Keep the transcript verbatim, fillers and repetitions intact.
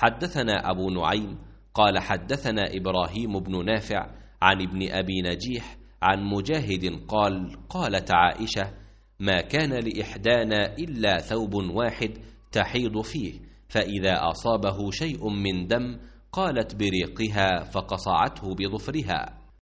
حدثنا أبو نعيم قال حدثنا إبراهيم بن نافع عن ابن أبي نجيح عن مجاهد قال قالت عائشة: ما كان لإحدانا إلا ثوب واحد تحيض فيه، فإذا أصابه شيء من دم قالت بريقها فقصعته بظفرها.